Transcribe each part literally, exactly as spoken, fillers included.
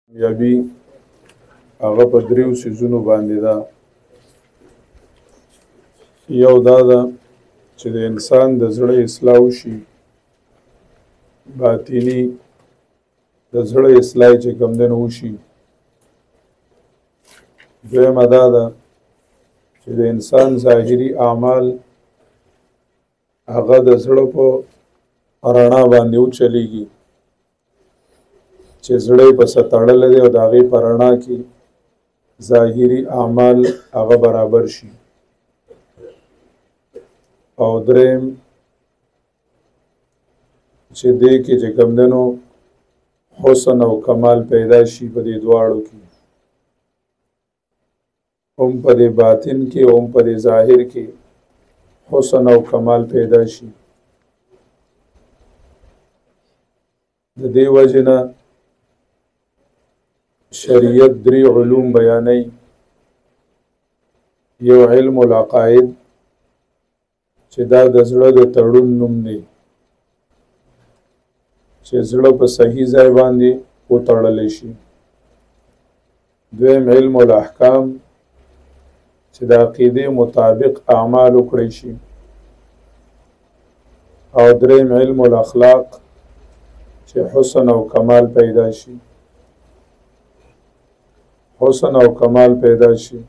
کامیابي هغه په دریو څیزونو باندې ده. یو دا ده چې د انسان د زړه اصلاح وشي، باطینی د زړه اصلاح چې کوم دی نو وشي. دویمه دا ده چې د انسان ظاهري اعمال هغه د زړه په رڼا باندې وچلیږي، چې زړه په ستړل دی او د هغې په رڼا کې ظاهري اعمال هغه برابر شي. او دریم چې دې کې چې کوم دی نو حسن او کمال پیدا شي په دې دواړو کې، هم په دې باطن کې هم په دې ظاهر کې حسن او کمال پیدا شي. د دې وجې نه شریعت درې علوم بیانوي. یو علم العقاید چې دا د زړه د تړون نوم دی، چې زړه په صحیح ځای باندې وتړلی شي. دویم علم الاحکام چې د عقیدې مطابق اعمال وکړی شي. او دریم علم الاخلاق چې حسن او کمال پیدا شي، حسن او کمال پیدا شي.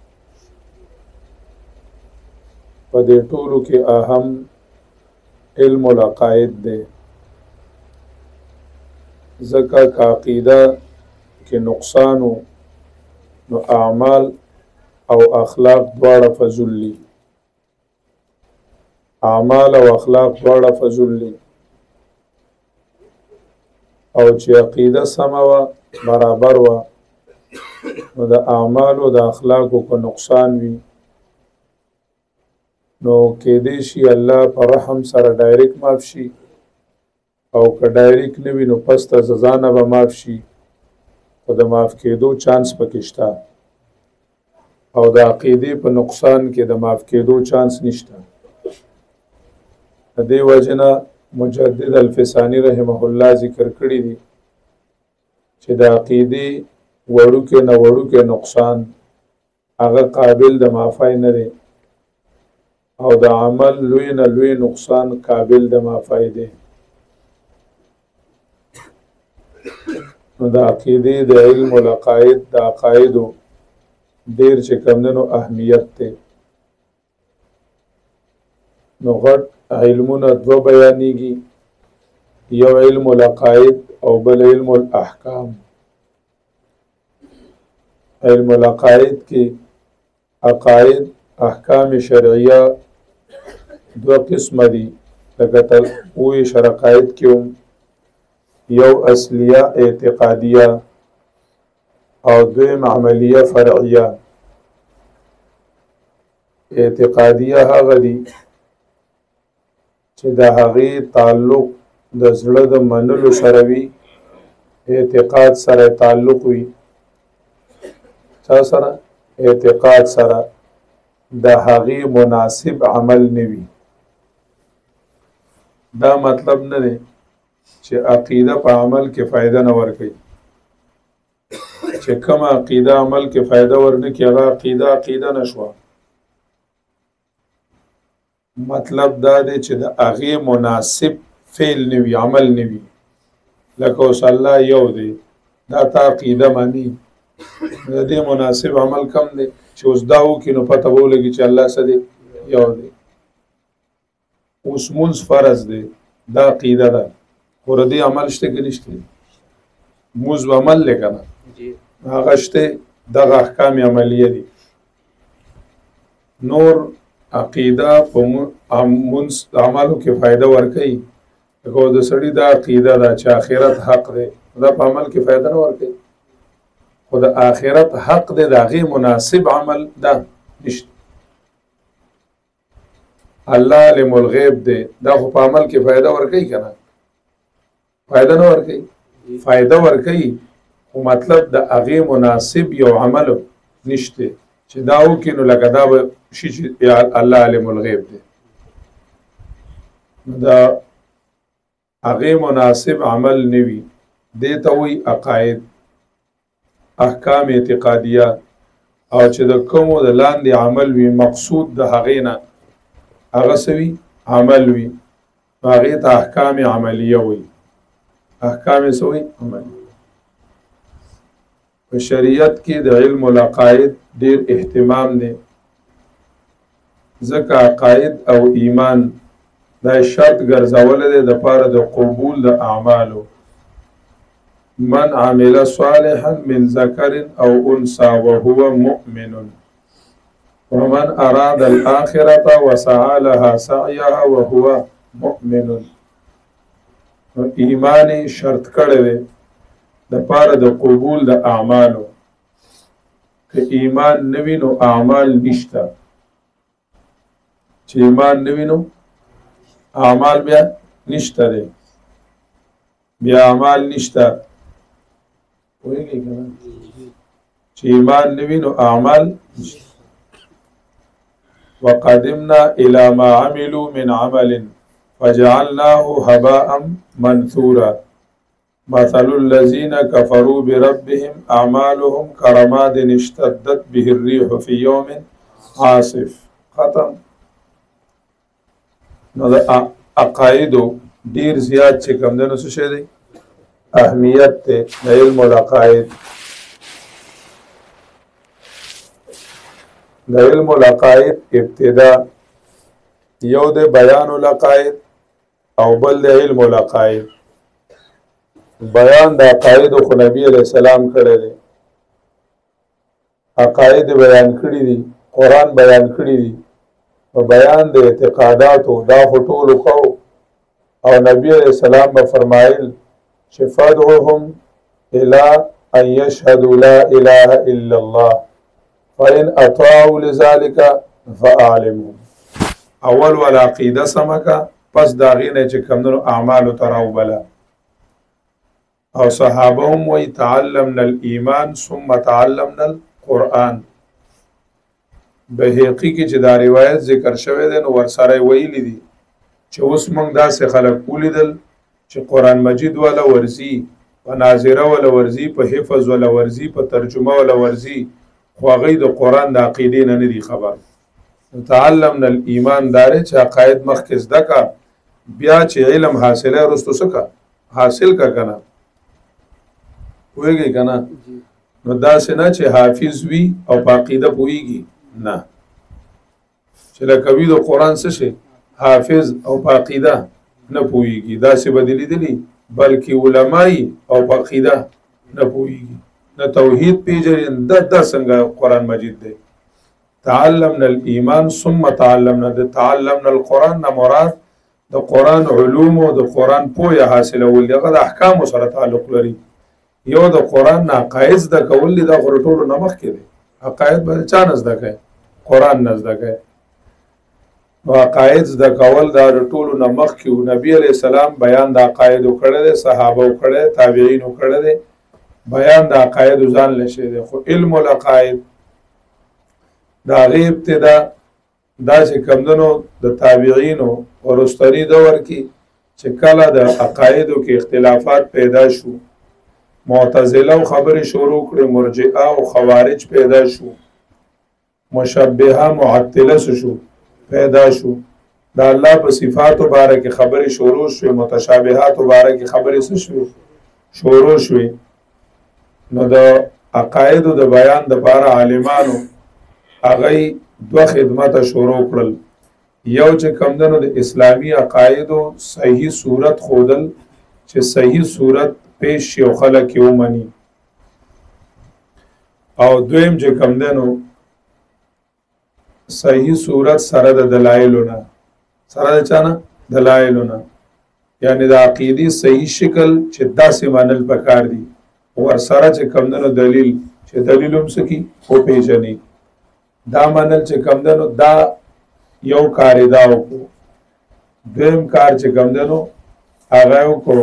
په دې ټولو کې اهم علم العقاید دی، ځکه که عقیده کې نقصان و نو اعمال او اخلاق دواړه فضول دي. اعمال او اخلاق دواړه فضول دي. او چې عقیده سمه وه برابر وه نو د اعمالو د اخلاقو که نقصان وي نو کېدی شي الله په رحم سره ډایرکټ معاف شي، او که ډایرکټ نه وي نو پس ته سزا نه به معاف شي، خو د معاف کېدو چانس پکې شته. او د عقیدې په نقصان کې د معاف کېدو چانس نشته. د دې وجې نه مجدد الفسانی رحمه الله ذکر کړي دي چې د عقیدې وړوکې نه وړوکې نقصان هغه قابل د معافی نه دی، او د عمل لوی نه لوی نقصان قابل د معافی دی. نو د عقیدې د علم العقاید د عقایدو ډېر چې کوم دی نو اهمیت دی. نو غټ علمونه دوه بیانېږي، یو علم العقاید او بل علم الاحکام. علم العقاید کې عقاید احکام شرعیه دو قسمه دي، لکه تلوی شرقاید کې هم یو اصلیه اعتقادیه او دویم عملیه فرعیه. اعتقادیه هغه دي چې د هغې تعلق د زړه د منلو سره وي، اعتقاد سره تعلق وي. چا سره؟ اعتقاد سره. د هغې مناسب عمل نه وي. دا مطلب نه دی چې عقیده په عمل کې فایده نه ورکوي، چې کوم عقیده عمل کې فایده ورنه کړي هغه عقیده عقیده نشوه. مطلب دا دی چې د هغې مناسب فعل نه وي، عمل نه وي. لکه اوس الله یو دی، دا تا عقیده مانی، د دې مناسب عمل کم دی چې اوس دا وکړي نو پته به ولګي چې الله څه دی؟ یو دی. اوس مونځ فرض دی، دا عقیده ده، خو د دې عمل شته که نشته؟ مونځ به عمل دی که نه؟ هغه شته، دغه احکام عملیه دي. نور عقیده په مونځ عملو کې فایده ورکوي، لکه د سړي دا عقیده ده چې آخرت حق دی، دا په عمل کې فایده نه ورکوي، خو د آخرت حق دی، د هغې مناسب عمل دا نشته. الله علم الغیب دی، دا خو په عمل کې فایده ورکوي که نه؟ فایده نه ورکوي، فایده ورکوي، خو مطلب د هغې مناسب یو عمل نشته چې دا وکړي نو لکه دا به شي چې الله علم الغیب دی. نو دا هغې مناسب عمل نه وي، دې ته وایي عقاید. احکام اعتقادیه او چې د کومو د لاندې عمل وي مقصود د هغې نه هغه څه وي عمل وي هغې ته احکام عملیه وي احکام څه وي عملیه په شریعت کې د علم العقاید ډیر اهتمام دی ځکه عقاید او ایمان دا شرط ګرځولی دی د پاره د قبول د اعمالو من عمل صالحا من ذکر او انثى وهو مؤمن ومن اراد الاخره وسعى لها سعيها وهو مؤمن ایمان شرط کړی دی د پاره د قبول د اعمالو که ایمان نوی نو اعمال نشته چې ایمان نوی نو اعمال بیا نشته دی بیا اعمال نشته چې ایمان نوی نو اعمال نشته وقدمنا الى ما عملوا من عمل فجعلناه هباء منثورا مثل الذين كفروا بربهم اعمالهم كرماد اشتدت به الريح في يوم عاصف ختم نو د عقایدو ډیر زیات چې کوم دنو څه شي دی اهمیت ته د علم العقاید د علم العقاید ابتدا یو د بیان العقاید او بل د علم العقاید بیان د عقاید خو نبی علیہ السلام کړی دی عقاید بیان کړی دي قرآن بیان کړی دي او بیان د اعتقاداتو دا خو ټولو کو او نبی علیہ السلام به فرمایل چې فادعوهم الى ان يشهدوا لا اله الا الله فان اطاعوا لذلك فاعلمهم اول ولا عقیده سمکا پس دا غینه چې کمونو اعمال تراو بلا او صحابه هم وی تعلمنا الایمان ثم تعلمنا القرآن بهقی کې چې دا روایت ذکر شوی دی نو ورسره ویلی دي چې اوس موږ داسې خلک ولیدل چې قرآن مجید ولا ورزي په ناظره ولا ورزي په حفظ ولا ورزي په ترجمه ولا ورزي خو هغوی د قرآن د عقیدې نه نه دي خبر تعلمنا الایمان داره چې عقاید مخکې زده کا بیا چې علم حاصله رستو سکا حاصل کا کنه پوهیږي کنه نو داسې نه چې حافظ وي او په عقیده پوهیږي نه چې لکه وي د قرآن څه شي حافظ او په عقیده نه پوهیږي داسې بدلی دي بلکې علماي او په عقیده نه پوهیږي نه توحید پیژني د د څنګه قرآن مجید دی تعلمنا الایمان ثم تعلمنا د تعلمنا القرآن نه مراد د قرآن علوم او د قرآن پوهه حاصلول دغه د احکام سره تعلق لري یو د قرآن نه عقاید د کول دي د ټولو نمخ کې دي عقاید به چا نه زده کوي قرآن نه زده کوي نو عقاید زده کول د ټولو نمخ کې نبی علیہ السلام بیان د عقاید کړه دي صحابه کړه تابعین کړه دي بیان د عقاید ځان لشه دي خو علم العقاید دا غیب ابتدا دا چې کمدنو د تابعین او ورستری دور کې چې کله د عقایدو کې اختلافات پیدا شو معتزله او خبرې شروع کړې مرجئه او خوارج پیدا شو مشبهه معطله شو پیدا شو دا الله په صفاتو باره کې خبرې شروع شوې متشابهات باره کې خبرې شوې شروع شوې نو د عقایدو د بیان د باره عالمانو هغه دوه خدمت شروع کړل یو چې کمدنو د اسلامی عقایدو صحیح صورت خودل چې صحیح صورت پیش یو خلک یو منی او دویم چې کمدنو صحیح صورت سره د دلایلونه سره د چانه دلایلونه یعنی د عقیدی صحیح شکل چې داسې منل پکار دي ور سره چې کمدنو دلیل چې دلیل هم سکی او پیژني دا منل چې کمدنو دا یو کار دا وکړو دویم کار چې کمدنو هغه وکړو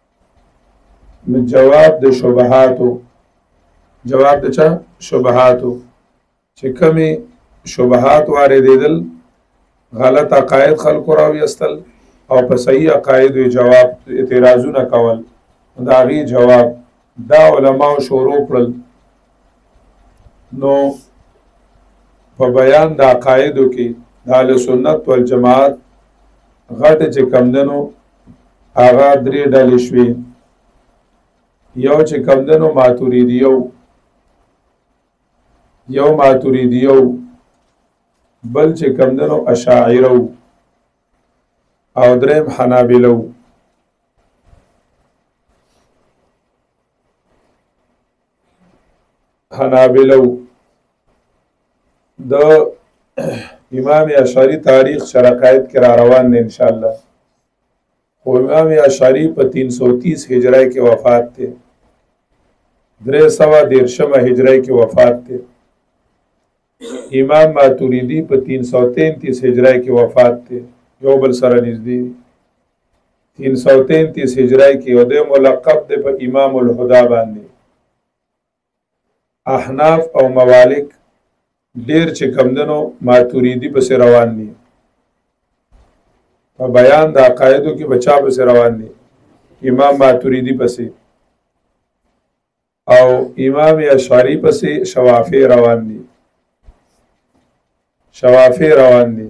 جواب د شبهاتو جواب د چا شبهاتو چې کمی شبهات واردېدل غلط عقاید خلق راوي استل او په صحیح عقاید جواب اعتراضونه کول دا غي جواب دا علماء شروع کړل نو په بیان د عقایدو کې د اهل سنت والجماعت غټ چې کمدنو هغه درې ډلې شوې. یو چې کمدنو ماتوریدیو یو ماتوریدیو بل چې کمدنو اشاعره او دریم حنابلو. حنابلو د امام اشعری تاریخ شرقایت کې را روان دی انشاءاللہ. خو امام اشعری په تین سو تیس هجری کې وفات دی، درې سوه دیرشمه هجری کې وفات دی. امام ماتوریدی په تین سو تینتیس هجری کې وفات دی، یو بل سره نږدې. تین سو تینتیس هجری کې او د ملقب دی په امام الهدا باندې. احناف او موالک ډیر چې کمدنو ماتوریدی پسې روان دي، په بیان د عقایدو کې بچا پسې روان دي، امام ماتوریدی پسې، او امام اشعری پسې شوافی روان دي. شوافی روان دي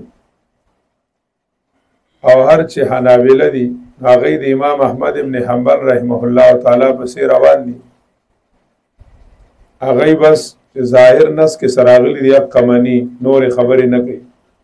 او هر چې حنابله دي هغه د امام احمد ابن حنبل رحمه الله تعالی پسې روان دي. هغه بس ظاهر نس کې سراغلی دی قمنی، نور خبرې نه کوي،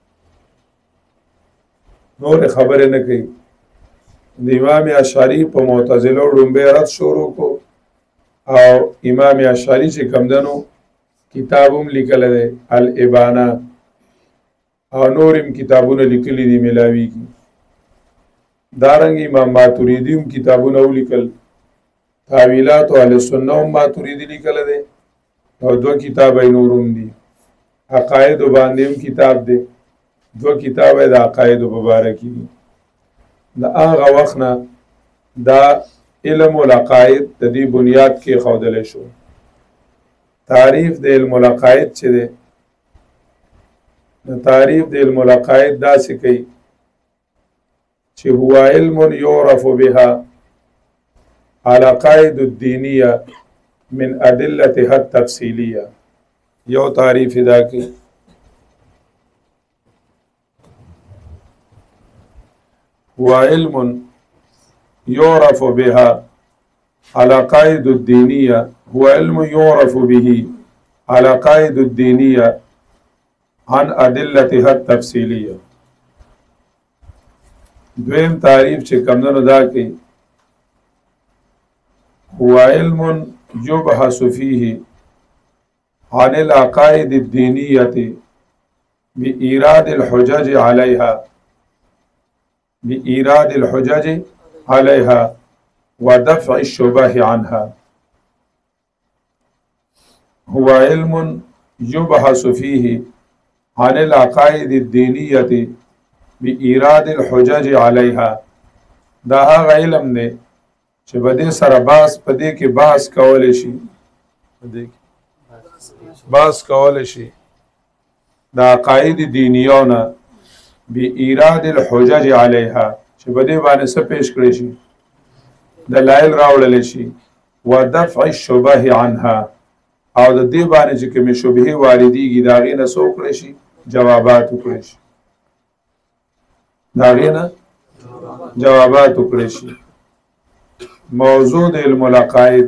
نور خبرې نه کوي. د امام اشعری په معتزله ډومبه رد شروع کو او امام اشعری چې کمدنو کتابوم لیکل دی الابانه او نورم کتابونه لیکلي دي ملاوی کی. دارنګ امام ماتوریدی هم کتابونه ولیکل، تاویلات او اهل سنت هم ماتوریدی لیکل دي او دو کتاب نورم دي. عقاید باندې هم کتاب دی، دو کتاب د عقاید مبارکی دي. د هغه وخت نه دا علم العقاید د دې بنیاد کې خوندل شو. تعریف د علم العقاید چې دی، نو تعریف د علم العقاید داسې کوي چې هو علم یعرف بها العقاید الدینیه من ادلتها التفصیلیه. یو تعریف دا کوي هو علم يعرف بها العقائد الدينية هو علم يعرف به العقائد الدينية عن أدلتها التفصيلية. دویم تعریف چې کمدنو دا کوي هو علم يبحث فيه عن العقائد الدينية بإيراد الحجج عليها بإيراد الحجج عليها ودفع الشبه عنها. هو علم يبحث فيه عن العقائد الدينية بإيراد الحجج عليها. دا هغه علم دی چې په دې سره باس په دې کې باس کول شي، په دې کې باس کول شي د عقاید دینیونه بإيراد الحجج عليها، چې په دې باندې څه پیش کړی شي، دلایل راوړل شي، ودفع الشبه عنها، او د دې باندې چې کومې شبهې واردېږي د هغې نه څه وکړی شي، جوابات وکړی شي، د هغې نه جوابات وکړی شي. موضوع د علم العقاید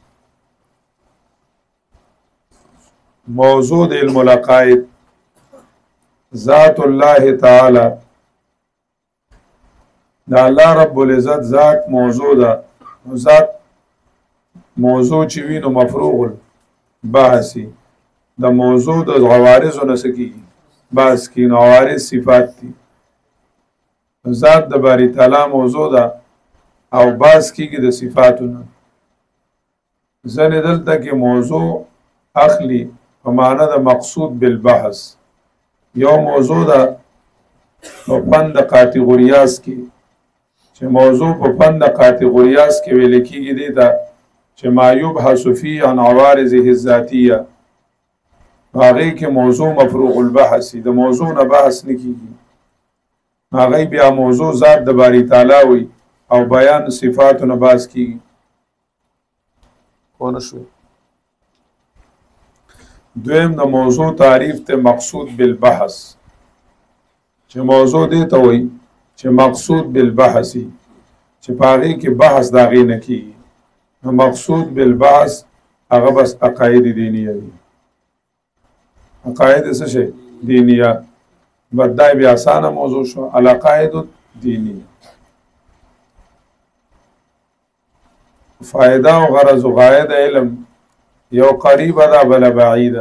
موضوع د علم العقاید ذات الله تعالی، دا الله رب العزت ذات موضوع ده. ذات موضوع چې وي نو مفروغ البحثي، د موضوع د عوارضو نه څه کېږي بحث کېږي، نو عوارض صفات دي. ذات د باری تعالی موضوع ده او بحث کېږي د صفاتو نه. ځنې دلته کې موضوع اخلي په معنا د مقصود بالبحث. یو موضوع ده په فن د کاتیګوریاس کې، چې موضوع په فن د کاتیګوریاس کې ویل کېږي دی ته چې ما یبحث فیه عن عوارضه الذاتیه. هغې کې موضوع مفروغ البحث، د موضوع نه بحث نه کېږي. هغې بیا موضوع ذات د باری تعالی وي او بیان صفاتو نه بحث کېږي. پوه نه شوې؟ دویم د موضوع تعریف ته مقصود بالبحث چې موضوع دی ته وایي چې مقصود بالبحثي چې په هغې کې بحث د هغې نه کېږي نو مقصود بالبحث هغه بس عقاید دینیه دي عقاید څه شی دینیه بدای بیا اسانه موضوع شو العقاید دینیه فائدہ او غرض او غایه د علم یو قریبه ده بل بعیده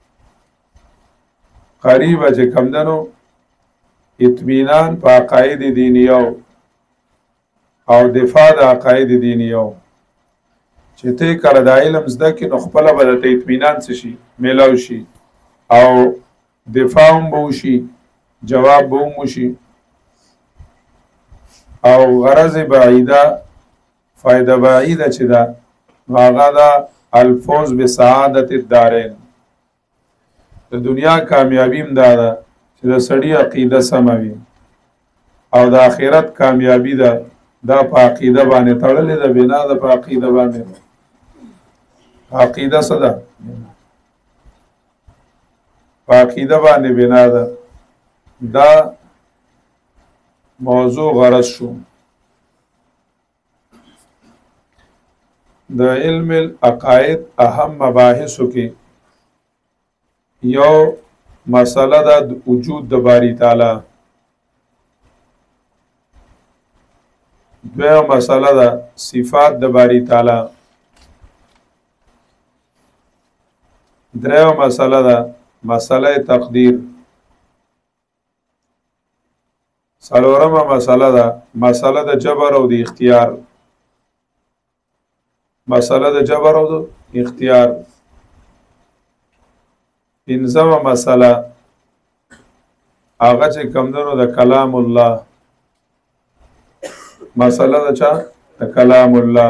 قریبه چې کم دنو اطمینان په عقاید دینیه او دفاع د عقاید دینیه چې ته کله د علم زده کې نو خپله به درته اطمینان څه شي میلاو شي او دفاع هم به وشي جواب به هم وشي او غرض بعیده فائدہ بعیده چې ده هغه ده الفوز بسعادت الدارین د دنیا کامیابی هم دا ده چې د سړي عقیده سمه وي او د آخرت کامیابی ده دا په عقیده باندې تړلې ده بنا ده په عقیده باندې عقیده څه ده په عقیده باندې بنا ده دا موضوع غرض شو د علم العقاید اهم مباحثو کې یو مسله د وجود د باری تعالی دویم مسله د صفات د باری تعالی دریم مسله د مسله تقدیر څلورمه مسله د مسله د جبر او د اختیار مسله د جبر او د اختیار پنځمه مسله هغه چې کمدنو د کلام الله مسله د چا د کلام الله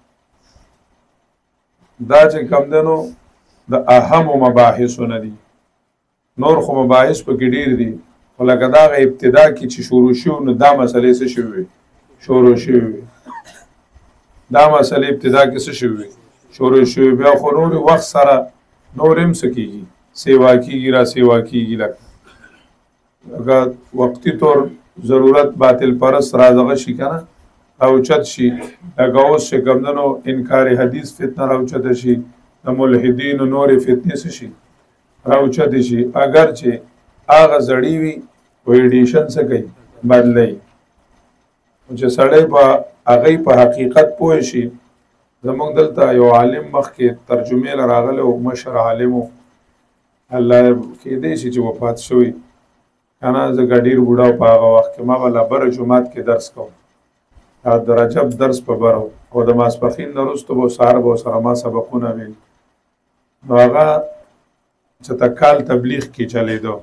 دا چې کمدنو د اهم مباحثونه دي نور خو مباحث په کې ډیر دي خو لکه دا غ ابتدا کې چې شروع شو نو دا مسلې څه شوې شروع شوې دا مسلې ابتدا کې څه شوې شروع شوې بیا خو نور وخت سره نور هم څه کېږي سیوا کېږي را سیوا کېږي لکه لکه وقتي طور ضرورت باطل پرست را دغه شي که نه راوچت شي لکه اوس چې کمدنو انکار حدیث فتنه راوچته شي د ملحدینو نورې فتنې څه شي راوچتې شي اگر چې هغه زړې وي و ایډیشن څه کوي بدلوي چې سړی په هغې په حقیقت پوه شي زموږ دلته یو عالم مخکې ترجمې له راغلی او مشر عالم و الله کېدی شي چې وفات شوی که نه زه ډېر بوډا په هغه وخت کې ما به لا بره جومات کې درس کوم د رجب درس په بره او د ماسپښین نه وروسته به سهار به سره ما سبقونه ویل نو هغه چې ته کال تبلیغ کې چلیدو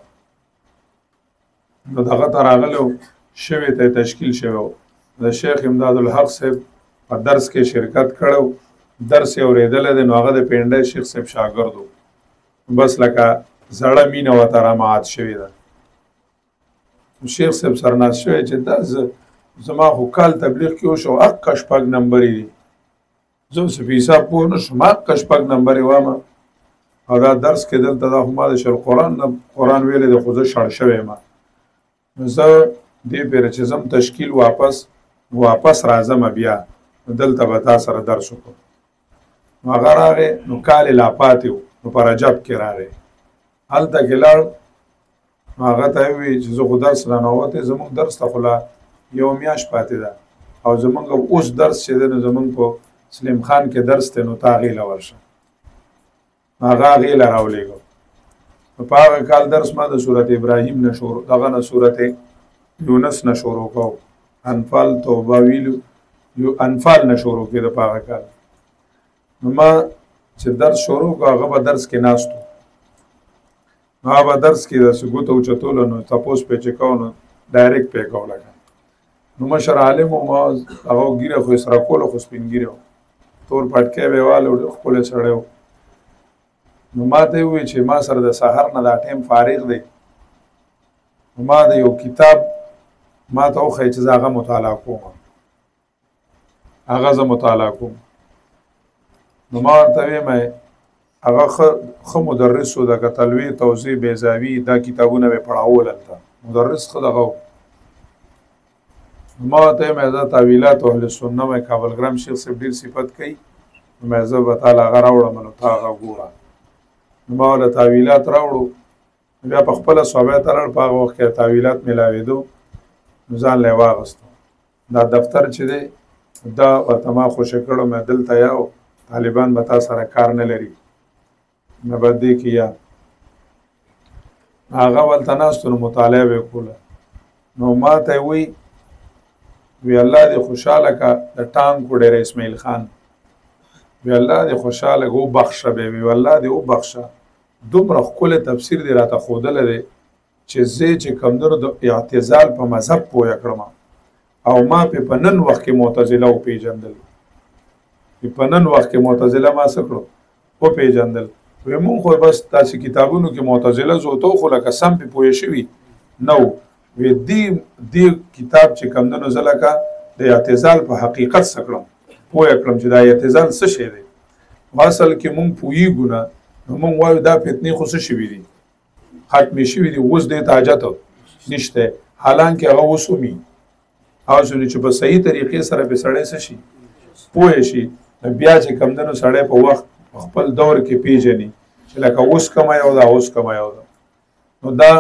نو دغه ته راغلی شوی ته تشکیل شوی د شیخ امداد الحق صاحب په درس کې شرکت کړو درس یې اورېدلی دی نو هغه د پینډی شیخ صاحب شاګرد و بس لکه زړه مینه ورته رامعات شوې ده شیخ صاحب سرناست شوی چې دا زما خو کال تبلیغ کې وشو حقه شپږ نمبرې دي زه اوس په حساب پوه نه شم حقه شپږ نمبرې وامه او دا درس کې دلته دا خو ما د شل قرآن نه قرآن ویلی دی خو زه شړ شوی یم نو زه دې پیره چې زم تشکیل واپس واپس راځم بیا دلته به تا سره درس وکړم نو هغه راغی نو کال یې لا پاتې و نو په رجب کې راغی هلته کې لاړ نو هغه ته یې وویل چې زه خو درس رانوتی زموږ درس ته خو لا یو میاشت پاتې ده او زمونږ اوس درس چې دی نو زمونږ په سلیم خان کې درس دی نو ته هغې له ورشه هغه هغې له راولېږو نو په هغه کال درس ما د صورت ابراهیم نه شروع دغه نه صورت یونس نه شروع کوو انفال توبه ویلو یو انفال نه شروع کېده په هغه کال نو ما چې درس شروع کړو هغه به درس کې ناست و هغه به درس کې داسې ګوته اوچتوله نو تپوس پې چې کوو نو ډایرکټ پې کوو لکه نو مشر عالم و ما هغه ګیره خو یې سره کوله خو سپین ګیره و تور پټکی به یې واله و ښکلی سړی و نو ما ته یې وویل چې ما سره د سهار نه دا ټایم فارغ دی نو ما د یو کتاب ما ته وښیي چې زه هغه مطالعه کوم هغه زه مطالعه کوم نو ما ورته ویم هغه ښه مدرس و، د تلوي توضیح بیضاوي دا کتابونه به پړاول هلته مدرس ښه دغه ما ته مې دا تعویلات اهل سنت مې کابلګرام شیخ صاحب ډېر صفت کوي مې زه به تعالی هغه راوړم نو تا هغه ګوره ما له تعویلات راوړو بیا په خپله صحابه ته لاړ په هغه وخت کې تعویلات میلاوېدو نو ځان له یې واغستو دا دفتر چې دی دا ورته ما خوشې کړو مې دلته یا طالبان به تا سره کار نه لري مې به دې کې یا هغه ولته ناستو نو مطالعه به یې کوله نو ما ته یې وایي وی الله دې خوشحاله کا د ټانګ کوډېره اسماعیل خان وی الله دې خوشحاله کو بخښه به وی الله دې وبخښه دومره ښکلی تفسیر دې راته ښودلی دی چې زه چې کمدنو د اعتزال په مذهب پوهه کړم او ما پې په نن وخت کې معتزله وپېژندل په نن وخت کې معتزله ما څه کړو وپېژندل وی مونږ خو بس داسې کتابونو کې معتزله زوتو خو لکه سم پې پوه شوي نه وی دی دی کتاب چې کمدنو زه لکه د اعتزال په حقیقت څه کړم پوه کړم چې دا اعتزال څه شی دی اصل کې مونږ پوهیږو نه نو مونږ وایو دا فتنې خو څه شوي دي ختمې شوي دي اوس دې ته حاجت نشته حالانکې هغه اوس ومي هغه چې په صحیح طریقې سره پې سړی څه شي پوه شي بیا چې کمدنو سړی په وخت خپل دور کې پیژني چې لکه اوس کومه یو ده اوس کومه یو ده نو دا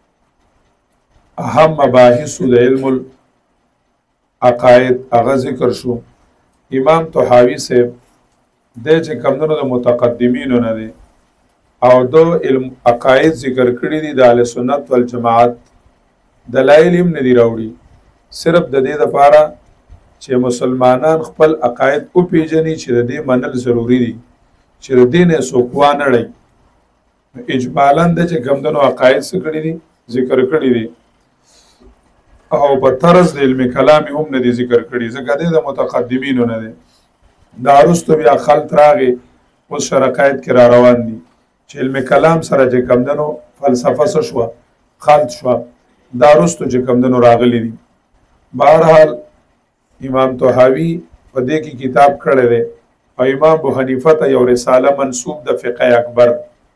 اهم مباحث د علم العقائد هغه ذکر شو امام طحاوی صاحب د چې کمدنو د متقدمینو نه دی او دو علم عقاید ذکر کړي دي د اهل سنت والجماعت دلایل هم نه دي راوړي صرف د دې لپاره چې مسلمانان خپل عقاید وپېژني چې د دې منل ضروري دي چې د دې نه څوک وانه ړي اجمالا د چې کمدنو عقاید څه کړي دي ذکر کړي دي او په طرز د علم کلام هم نه دي ذکر کړي ځکه د متقدمینو نه دي دا وروسته بیا خلط راغی اوس شرکایت کې را روان دي چې علم کلام سره چې کمدنو فلسفه څه شوه خلط شوه دا وروسته چې کمدنو راغلی دي بهرحال امام طحاوی په دې کې کتاب کړی دی او امام ابو حنیفه ته یو رساله منسوب د فقه اکبر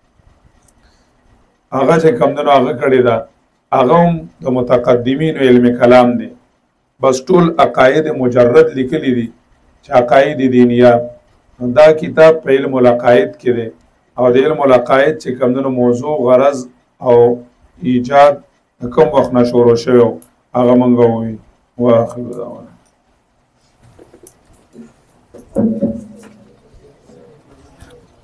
هغه چې کمدنو هغه کړی ده هغه هم د متقدمینو علم کلام دی بس ټول عقاید مجرد لیکلی دي چې عقاید دینیه دا کتاب په علم العقاید کې دی او د علم العقاید چې کمدنو موضوع غرض او ایجاد کوم وخت نه شروع شوی هغه مونږ ووایو واخر دعوانا